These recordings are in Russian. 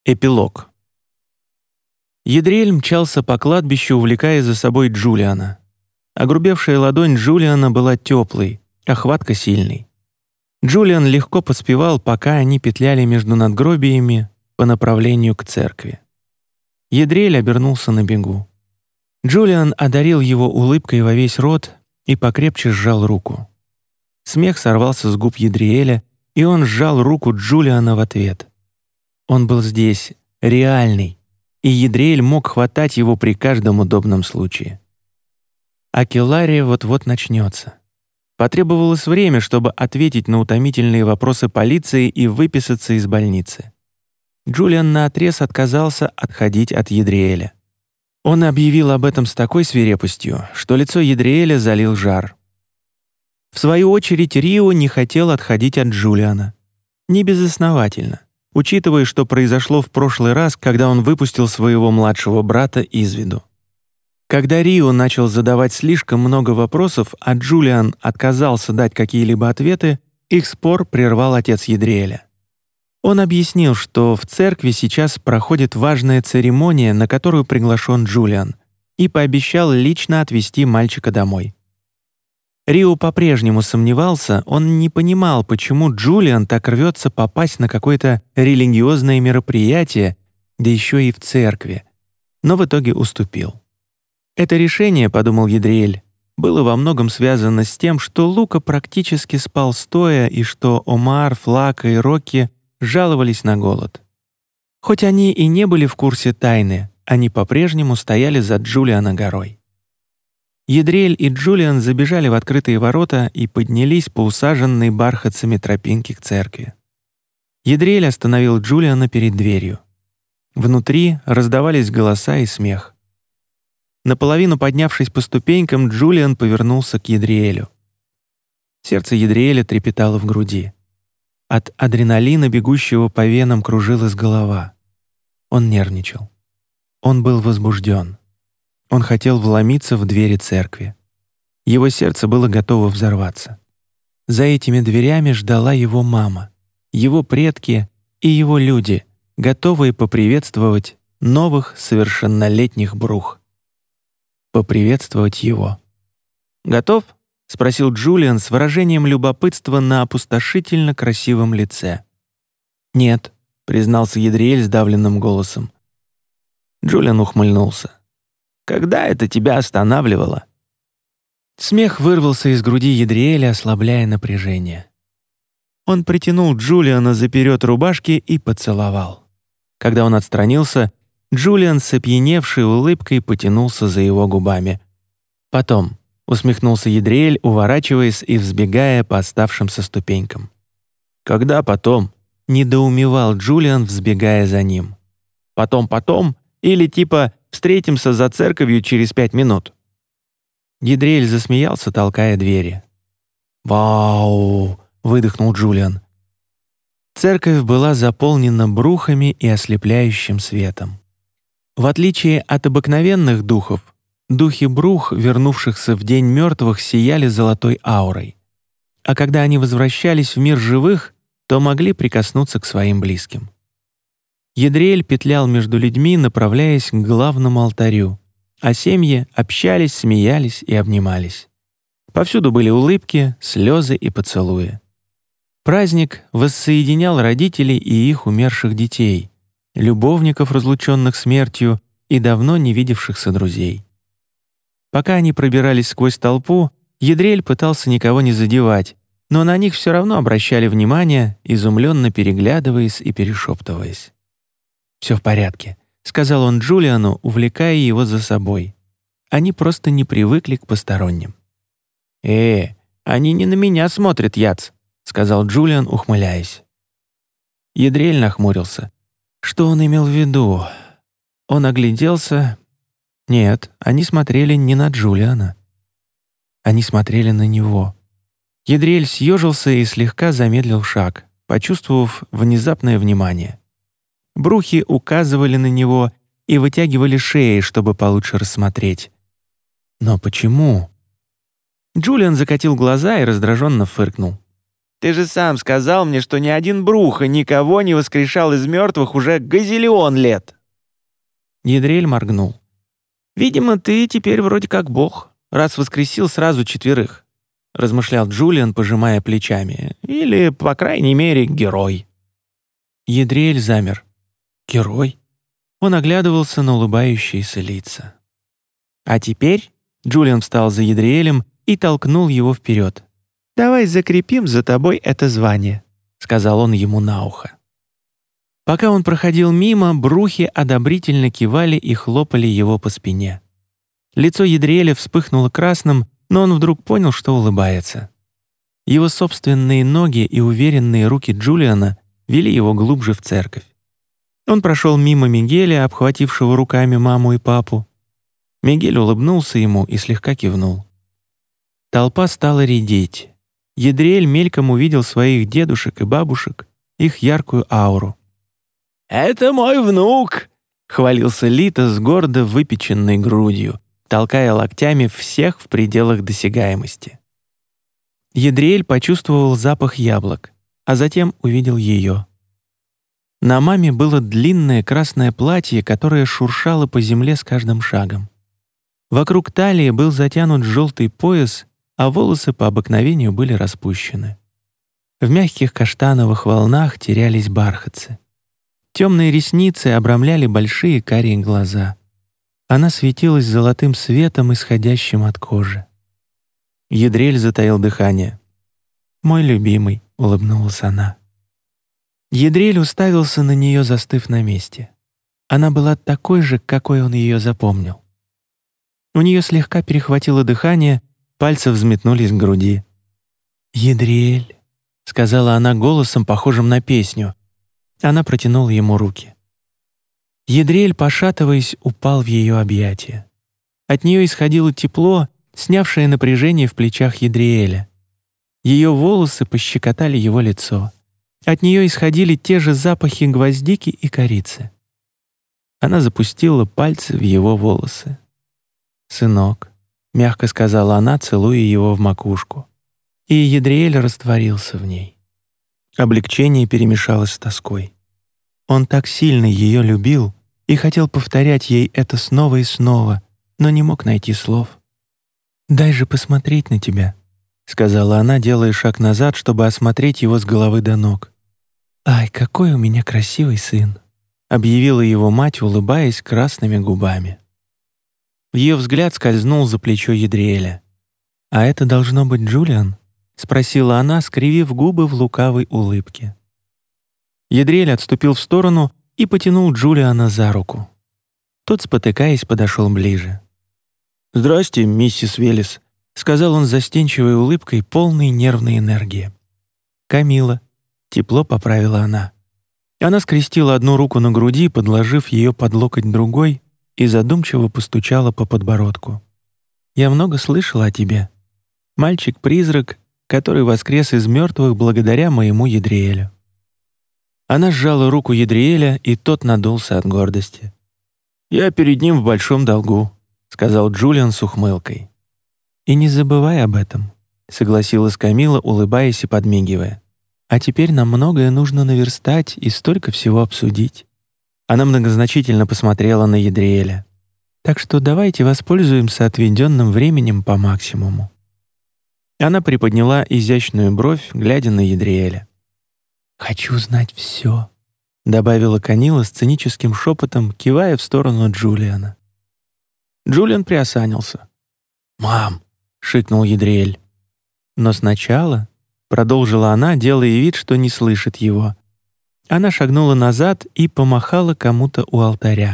Эпилог. Едриэль мчался по кладбищу, увлекая за собой Джулиана. Огрубевшая ладонь Джулиана была теплой, а хватка сильной. Джулиан легко поспевал, пока они петляли между надгробиями по направлению к церкви. Едриэль обернулся на бегу. Джулиан одарил его улыбкой во весь рот и покрепче сжал руку. Смех сорвался с губ Едриэля, и он сжал руку Джулиана в ответ. Он был здесь, реальный, и Едриэль мог хватать его при каждом удобном случае. Акелария вот-вот начнется. Потребовалось время, чтобы ответить на утомительные вопросы полиции и выписаться из больницы. Джулиан наотрез отказался отходить от Едриэля. Он объявил об этом с такой свирепостью, что лицо Едриэля залил жар. В свою очередь Рио не хотел отходить от Джулиана. Не безосновательно, учитывая, что произошло в прошлый раз, когда он выпустил своего младшего брата из виду. Когда Рио начал задавать слишком много вопросов, а Джулиан отказался дать какие-либо ответы, их спор прервал отец Едриэля. Он объяснил, что в церкви сейчас проходит важная церемония, на которую приглашен Джулиан, и пообещал лично отвезти мальчика домой. Рио по-прежнему сомневался, он не понимал, почему Джулиан так рвется попасть на какое-то религиозное мероприятие, да еще и в церкви, но в итоге уступил. Это решение, подумал Едриэль, было во многом связано с тем, что Лука практически спал стоя и что Омар, Флака и Рокки жаловались на голод. Хоть они и не были в курсе тайны, они по-прежнему стояли за Джулиана горой. Едриэль и Джулиан забежали в открытые ворота и поднялись по усаженной бархатцами тропинке к церкви. Едриэль остановил Джулиана перед дверью. Внутри раздавались голоса и смех. Наполовину поднявшись по ступенькам, Джулиан повернулся к Едриэлю. Сердце Едриэля трепетало в груди. От адреналина, бегущего по венам, кружилась голова. Он нервничал. Он был возбужден. Он хотел вломиться в двери церкви. Его сердце было готово взорваться. За этими дверями ждала его мама, его предки и его люди, готовые поприветствовать новых совершеннолетних брух. Поприветствовать его. «Готов?» — спросил Джулиан с выражением любопытства на опустошительно красивом лице. «Нет», — признался Едриэль сдавленным голосом. Джулиан ухмыльнулся. «Когда это тебя останавливало?» Смех вырвался из груди Едриэля, ослабляя напряжение. Он притянул Джулиана за перед рубашки и поцеловал. Когда он отстранился, Джулиан с опьяневшей улыбкой потянулся за его губами. «Потом», — усмехнулся Едриэль, уворачиваясь и взбегая по оставшимся ступенькам. «Когда потом?» — недоумевал Джулиан, взбегая за ним. «Потом или типа встретимся за церковью через 5 минут?» Едриэль засмеялся, толкая двери. «Вау!» — выдохнул Джулиан. Церковь была заполнена брухами и ослепляющим светом. В отличие от обыкновенных духов, духи брух, вернувшихся в день мертвых, сияли золотой аурой. А когда они возвращались в мир живых, то могли прикоснуться к своим близким. Едриэль петлял между людьми, направляясь к главному алтарю, а семьи общались, смеялись и обнимались. Повсюду были улыбки, слезы и поцелуи. Праздник воссоединял родителей и их умерших детей, любовников, разлученных смертью, и давно не видевшихся друзей. Пока они пробирались сквозь толпу, Едриэль пытался никого не задевать, но на них все равно обращали внимание, изумленно переглядываясь и перешептываясь. «Все в порядке», — сказал он Джулиану, увлекая его за собой. Они просто не привыкли к посторонним. Они не на меня смотрят, Яц», — сказал Джулиан, ухмыляясь. Едриэль нахмурился. Что он имел в виду? Он огляделся. Нет, они смотрели не на Джулиана. Они смотрели на него. Едриэль съежился и слегка замедлил шаг, почувствовав внезапное внимание. Брухи указывали на него и вытягивали шеи, чтобы получше рассмотреть. Но почему? Джулиан закатил глаза и раздраженно фыркнул. Ты же сам сказал мне, что ни один Бруха никого не воскрешал из мертвых уже газиллион лет». Едриэль моргнул. «Видимо, ты теперь вроде как бог, раз воскресил сразу 4», — размышлял Джулиан, пожимая плечами. «Или, по крайней мере, герой». Едриэль замер. «Герой?» Он оглядывался на улыбающиеся лица. «А теперь...» — Джулиан встал за Едриэлем и толкнул его вперед. «Давай закрепим за тобой это звание», — сказал он ему на ухо. Пока он проходил мимо, брухи одобрительно кивали и хлопали его по спине. Лицо Едриэля вспыхнуло красным, но он вдруг понял, что улыбается. Его собственные ноги и уверенные руки Джулиана вели его глубже в церковь. Он прошел мимо Мигеля, обхватившего руками маму и папу. Мигель улыбнулся ему и слегка кивнул. Толпа стала редеть. Едриэль мельком увидел своих дедушек и бабушек, их яркую ауру. «Это мой внук!» — хвалился Лито с гордо выпеченной грудью, толкая локтями всех в пределах досягаемости. Едриэль почувствовал запах яблок, а затем увидел ее. На маме было длинное красное платье, которое шуршало по земле с каждым шагом. Вокруг талии был затянут желтый пояс, а волосы по обыкновению были распущены. В мягких каштановых волнах терялись бархатцы. Темные ресницы обрамляли большие карие глаза. Она светилась золотым светом, исходящим от кожи. Едриэль затаил дыхание. «Мой любимый», — улыбнулась она. Едриэль уставился на нее, застыв на месте. Она была такой же, какой он ее запомнил. У нее слегка перехватило дыхание, пальцы взметнулись к груди. «Едриэль», — сказала она голосом, похожим на песню. Она протянула ему руки. Едриэль, пошатываясь, упал в ее объятия. От нее исходило тепло, снявшее напряжение в плечах Едриэля. Ее волосы пощекотали его лицо. От нее исходили те же запахи гвоздики и корицы. Она запустила пальцы в его волосы. «Сынок», — мягко сказала она, целуя его в макушку. И Едриэль растворился в ней. Облегчение перемешалось с тоской. Он так сильно ее любил и хотел повторять ей это снова и снова, но не мог найти слов. «Дай же посмотреть на тебя», — сказала она, делая шаг назад, чтобы осмотреть его с головы до ног. «Ай, какой у меня красивый сын», — объявила его мать, улыбаясь красными губами. Ее взгляд скользнул за плечо Едриэля. «А это должно быть Джулиан?» — спросила она, скривив губы в лукавой улыбке. Едриэль отступил в сторону и потянул Джулиана за руку. Тот, спотыкаясь, подошел ближе. «Здрасте, миссис Велес», — сказал он с застенчивой улыбкой, полной нервной энергии. «Камила», — тепло поправила она. Она скрестила одну руку на груди, подложив ее под локоть другой, и задумчиво постучала по подбородку. «Я много слышала о тебе. Мальчик-призрак, который воскрес из мертвых благодаря моему Едриэлю». Она сжала руку Едриэля, и тот надулся от гордости. «Я перед ним в большом долгу», — сказал Джулиан с ухмылкой. «И не забывай об этом», — согласилась Камила, улыбаясь и подмигивая. «А теперь нам многое нужно наверстать и столько всего обсудить». Она многозначительно посмотрела на Едриэля. «Так что давайте воспользуемся отведенным временем по максимуму». Она приподняла изящную бровь, глядя на Едриэля. «Хочу знать все», — добавила Камила сценическим шепотом, кивая в сторону Джулиана. Джулиан приосанился. «Мам!» — шикнул Едриэль. «Но сначала», — продолжила она, делая вид, что не слышит его. Она шагнула назад и помахала кому-то у алтаря.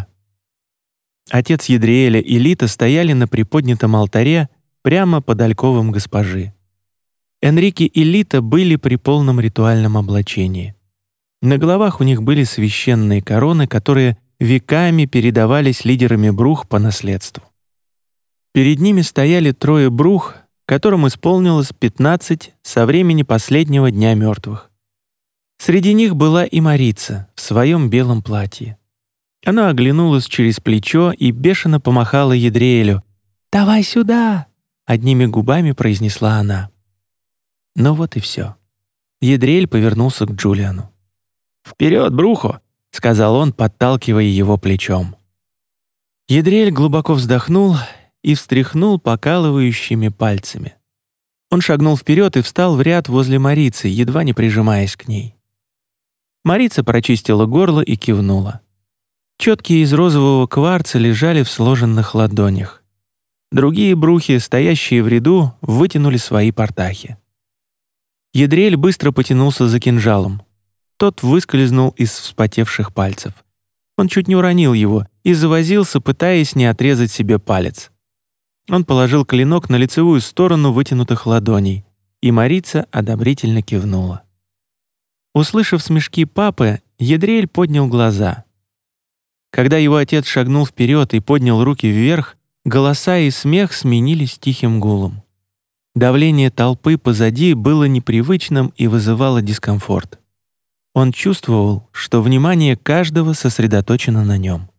Отец Едриэля и Лито стояли на приподнятом алтаре прямо под альковом госпожи. Энрике и Лито были при полном ритуальном облачении. На головах у них были священные короны, которые веками передавались лидерами брух по наследству. Перед ними стояли 3 брух, которым исполнилось 15 со времени последнего дня мертвых. Среди них была и Марица в своем белом платье. Она оглянулась через плечо и бешено помахала Едриэлю. «Давай сюда!» — одними губами произнесла она. Но вот и все. Едриэль повернулся к Джулиану. «Вперед, Брухо!» — сказал он, подталкивая его плечом. Едриэль глубоко вздохнул и встряхнул покалывающими пальцами. Он шагнул вперед и встал в ряд возле Марицы, едва не прижимаясь к ней. Марица прочистила горло и кивнула. Четки из розового кварца лежали в сложенных ладонях. Другие брухи, стоящие в ряду, вытянули свои портахи. Едриэль быстро потянулся за кинжалом. Тот выскользнул из вспотевших пальцев. Он чуть не уронил его и завозился, пытаясь не отрезать себе палец. Он положил клинок на лицевую сторону вытянутых ладоней, и Марица одобрительно кивнула. Услышав смешки папы, Едриэль поднял глаза. Когда его отец шагнул вперед и поднял руки вверх, голоса и смех сменились тихим гулом. Давление толпы позади было непривычным и вызывало дискомфорт. Он чувствовал, что внимание каждого сосредоточено на нем.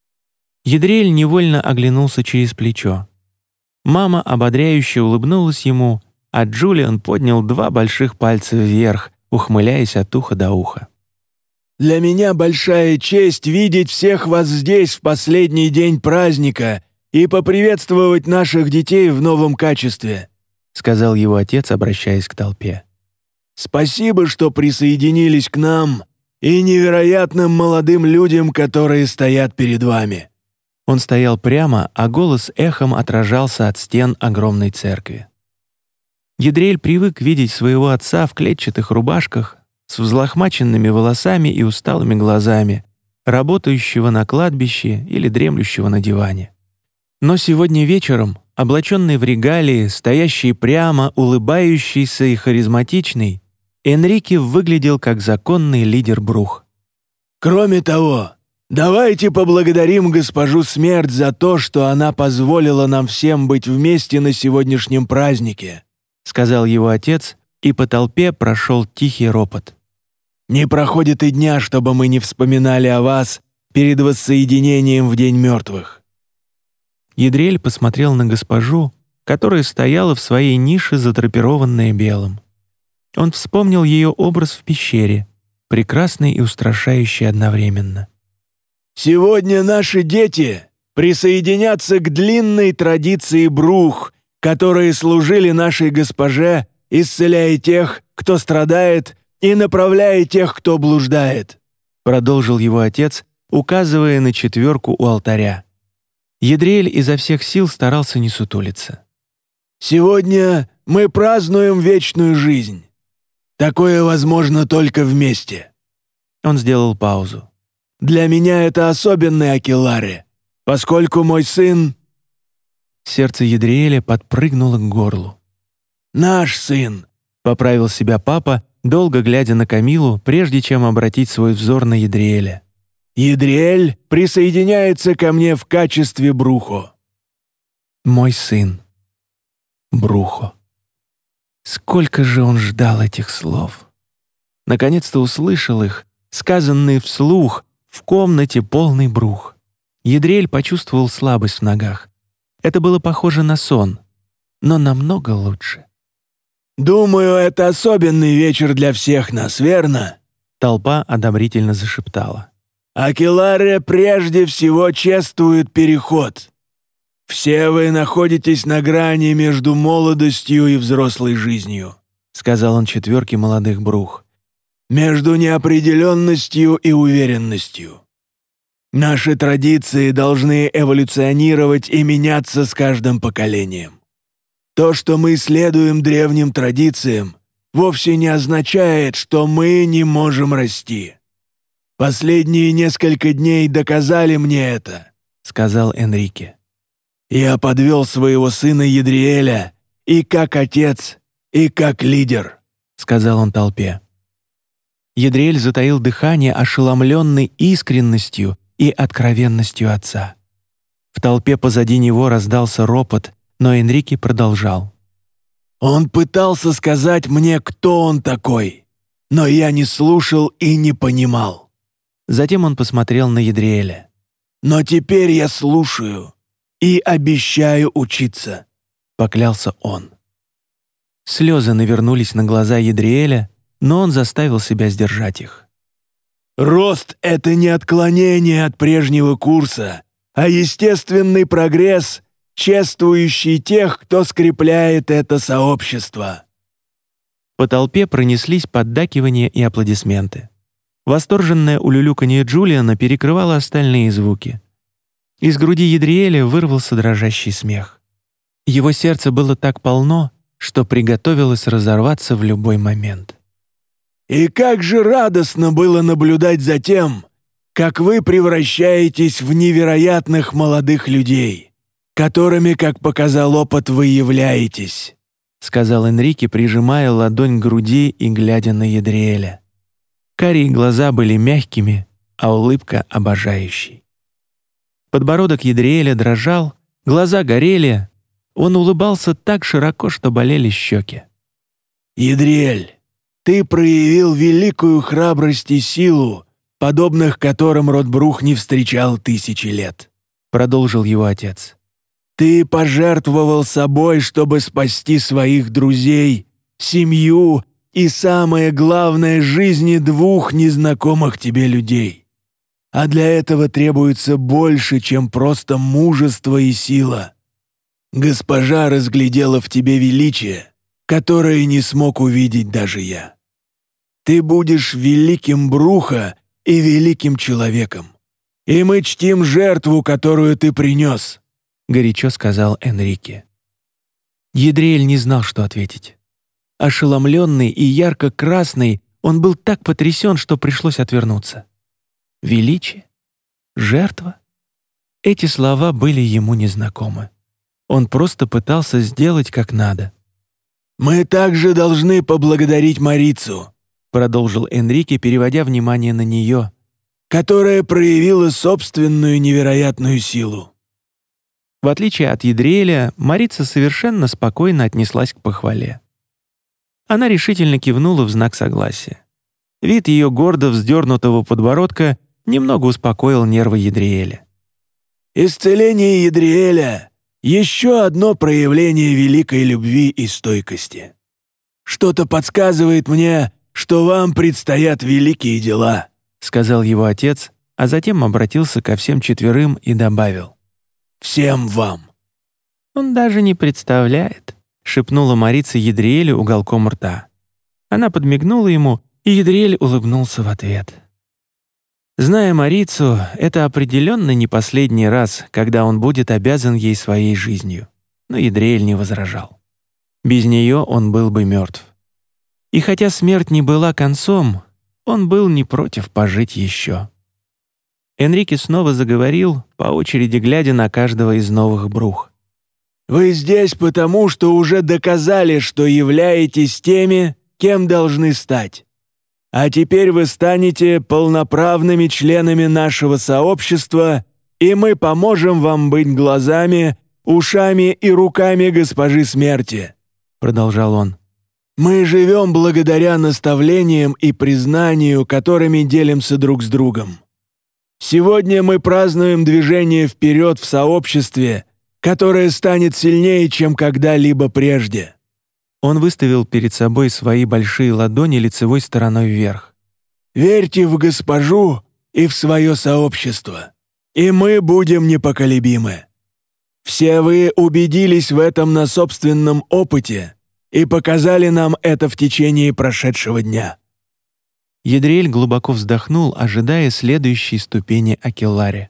Едриэль невольно оглянулся через плечо. Мама ободряюще улыбнулась ему, а Джулиан поднял 2 больших пальца вверх, ухмыляясь от уха до уха. «Для меня большая честь видеть всех вас здесь в последний день праздника и поприветствовать наших детей в новом качестве», сказал его отец, обращаясь к толпе. «Спасибо, что присоединились к нам и невероятным молодым людям, которые стоят перед вами». Он стоял прямо, а голос эхом отражался от стен огромной церкви. Едриэль привык видеть своего отца в клетчатых рубашках, с взлохмаченными волосами и усталыми глазами, работающего на кладбище или дремлющего на диване. Но сегодня вечером, облаченный в регалии, стоящий прямо, улыбающийся и харизматичный, Энрике выглядел как законный лидер брух. «Кроме того, давайте поблагодарим госпожу Смерть за то, что она позволила нам всем быть вместе на сегодняшнем празднике», сказал его отец, и по толпе прошел тихий ропот. «Не проходит и дня, чтобы мы не вспоминали о вас перед воссоединением в День мертвых». Едриэль посмотрел на госпожу, которая стояла в своей нише, задрапированная белым. Он вспомнил ее образ в пещере, прекрасный и устрашающий одновременно. «Сегодня наши дети присоединятся к длинной традиции брух, которые служили нашей госпоже, исцеляя тех, кто страдает, и направляя тех, кто блуждает», продолжил его отец, указывая на 4 у алтаря. Едриэль изо всех сил старался не сутулиться. «Сегодня мы празднуем вечную жизнь. Такое возможно только вместе». Он сделал паузу. «Для меня это особенный Акелларе, поскольку мой сын...» Сердце Едриэля подпрыгнуло к горлу. «Наш сын», — поправил себя папа, долго глядя на Камилу, прежде чем обратить свой взор на Едриэля. «Едриэль присоединяется ко мне в качестве Брухо». «Мой сын. Брухо». Сколько же он ждал этих слов. Наконец-то услышал их, сказанные вслух, в комнате полный брух. Едриэль почувствовал слабость в ногах. Это было похоже на сон, но намного лучше. «Думаю, это особенный вечер для всех нас, верно?» Толпа одобрительно зашептала. «Акелларе прежде всего чествует переход. Все вы находитесь на грани между молодостью и взрослой жизнью», сказал он 4 молодых брух. «Между неопределенностью и уверенностью. Наши традиции должны эволюционировать и меняться с каждым поколением. То, что мы следуем древним традициям, вовсе не означает, что мы не можем расти. Последние несколько дней доказали мне это», сказал Энрике. «Я подвел своего сына Едриэля и как отец, и как лидер», сказал он толпе. Едриэль затаил дыхание, ошеломленный искренностью и откровенностью отца. В толпе позади него раздался ропот, но Энрике продолжал. «Он пытался сказать мне, кто он такой, но я не слушал и не понимал». Затем он посмотрел на Едриэля. «Но теперь я слушаю и обещаю учиться», — поклялся он. Слезы навернулись на глаза Едриэля, но он заставил себя сдержать их. «Рост — это не отклонение от прежнего курса, а естественный прогресс, чествующий тех, кто скрепляет это сообщество». По толпе пронеслись поддакивания и аплодисменты. Восторженное улюлюканье Джулиана перекрывало остальные звуки. Из груди Едриэля вырвался дрожащий смех. Его сердце было так полно, что приготовилось разорваться в любой момент. «И как же радостно было наблюдать за тем, как вы превращаетесь в невероятных молодых людей, которыми, как показал опыт, вы являетесь», сказал Энрике, прижимая ладонь к груди и глядя на Едриэля. Карие глаза были мягкими, а улыбка обожающей. Подбородок Едриэля дрожал, глаза горели, он улыбался так широко, что болели щеки. «Едриэль, ты проявил великую храбрость и силу, подобных которым род Брух не встречал 1000 лет», продолжил его отец. «Ты пожертвовал собой, чтобы спасти своих друзей, семью и, самое главное, жизни 2 незнакомых тебе людей. А для этого требуется больше, чем просто мужество и сила. Госпожа разглядела в тебе величие, которое не смог увидеть даже я. Ты будешь великим Бруха и великим человеком. И мы чтим жертву, которую ты принес», — горячо сказал Энрике. Едриэль не знал, что ответить. Ошеломленный и ярко-красный, он был так потрясен, что пришлось отвернуться. Величие? Жертва? Эти слова были ему незнакомы. Он просто пытался сделать как надо. «Мы также должны поблагодарить Марицу», продолжил Энрике, переводя внимание на нее, которая проявила собственную невероятную силу. В отличие от Едриэля, Марица совершенно спокойно отнеслась к похвале. Она решительно кивнула в знак согласия. Вид ее гордо вздернутого подбородка немного успокоил нервы Едриэля. «Исцеление Едриэля — еще одно проявление великой любви и стойкости. Что-то подсказывает мне, что вам предстоят великие дела», сказал его отец, а затем обратился ко всем 4 и добавил: «Всем вам». «Он даже не представляет», — шепнула Марица Едриэлю уголком рта. Она подмигнула ему, и Едриэль улыбнулся в ответ. Зная Марицу, это определенно не последний раз, когда он будет обязан ей своей жизнью. Но Едриэль не возражал. Без нее он был бы мертв. И хотя смерть не была концом, он был не против пожить еще. Энрике снова заговорил, по очереди глядя на каждого из новых Брух. «Вы здесь потому, что уже доказали, что являетесь теми, кем должны стать. А теперь вы станете полноправными членами нашего сообщества, и мы поможем вам быть глазами, ушами и руками госпожи смерти», продолжал он. «Мы живем благодаря наставлениям и признанию, которыми делимся друг с другом. Сегодня мы празднуем движение вперед в сообществе, которое станет сильнее, чем когда-либо прежде». Он выставил перед собой свои большие ладони лицевой стороной вверх. «Верьте в госпожу и в свое сообщество, и мы будем непоколебимы. Все вы убедились в этом на собственном опыте и показали нам это в течение прошедшего дня». Едриэль глубоко вздохнул, ожидая следующей ступени Акеллари.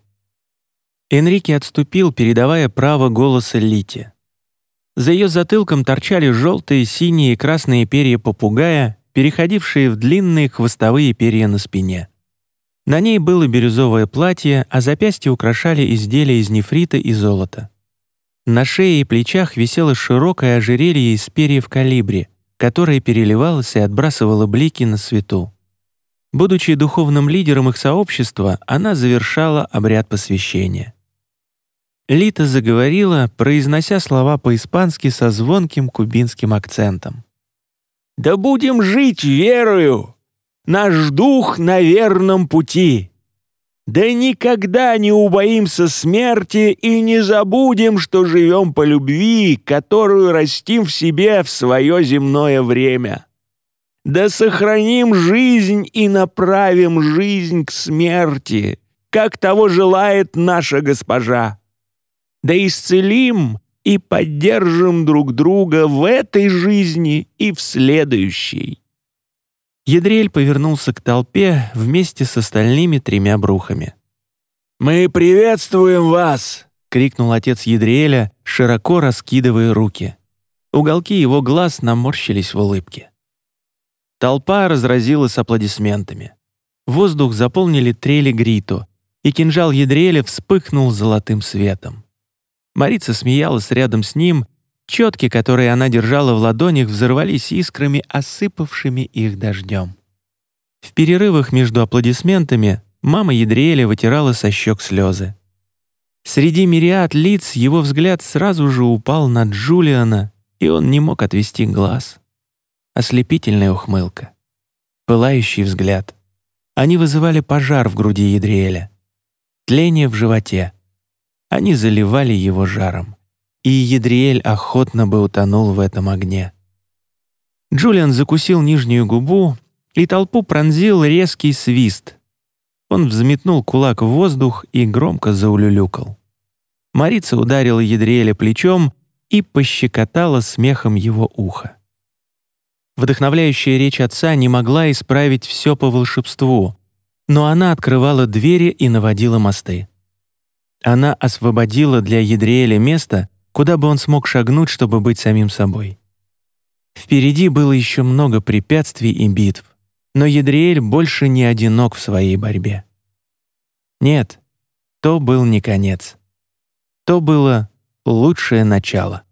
Энрике отступил, передавая право голоса Лите. За ее затылком торчали желтые, синие и красные перья попугая, переходившие в длинные хвостовые перья на спине. На ней было бирюзовое платье, а запястья украшали изделия из нефрита и золота. На шее и плечах висело широкое ожерелье из перьев колибри, которое переливалось и отбрасывало блики на свету. Будучи духовным лидером их сообщества, она завершала обряд посвящения. Лита заговорила, произнося слова по-испански со звонким кубинским акцентом. «Да будем жить верою! Наш дух на верном пути! Да никогда не убоимся смерти и не забудем, что живем по любви, которую растим в себе в свое земное время! Да сохраним жизнь и направим жизнь к смерти, как того желает наша госпожа. Да исцелим и поддержим друг друга в этой жизни и в следующей». Едриэль повернулся к толпе вместе с остальными 3 брухами. «Мы приветствуем вас!» — крикнул отец Едриэля, широко раскидывая руки. Уголки его глаз наморщились в улыбке. Толпа разразилась аплодисментами. Воздух заполнили трели Грито, и кинжал Едриэля вспыхнул золотым светом. Марица смеялась рядом с ним, четки, которые она держала в ладонях, взорвались искрами, осыпавшими их дождем. В перерывах между аплодисментами мама Едриэля вытирала со щек слезы. Среди мириад лиц его взгляд сразу же упал на Джулиана, и он не мог отвести глаз. Ослепительная ухмылка, пылающий взгляд. Они вызывали пожар в груди Едриэля, тление в животе. Они заливали его жаром, и Едриэль охотно бы утонул в этом огне. Джулиан закусил нижнюю губу, и толпу пронзил резкий свист. Он взметнул кулак в воздух и громко заулюлюкал. Марица ударила Едриэля плечом и пощекотала смехом его ухо. Вдохновляющая речь отца не могла исправить все по волшебству, но она открывала двери и наводила мосты. Она освободила для Едриэля место, куда бы он смог шагнуть, чтобы быть самим собой. Впереди было еще много препятствий и битв, но Едриэль больше не одинок в своей борьбе. Нет, то был не конец. То было лучшее начало.